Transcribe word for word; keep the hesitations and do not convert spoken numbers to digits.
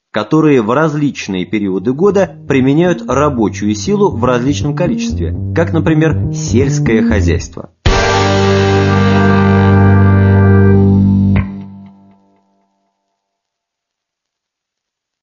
которые в различные периоды года применяют рабочую силу в различном количестве, как, например, сельское хозяйство.